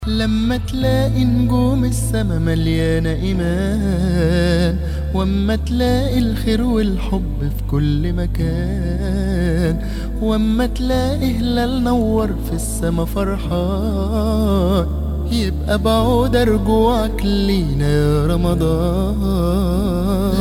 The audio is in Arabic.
لما تلاقي نجوم السما مليانة إيمان، واما تلاقي الخير والحب في كل مكان، واما تلاقي هلال نور في السما فرحان، يبقى بعود رجوعك لينا يا رمضان.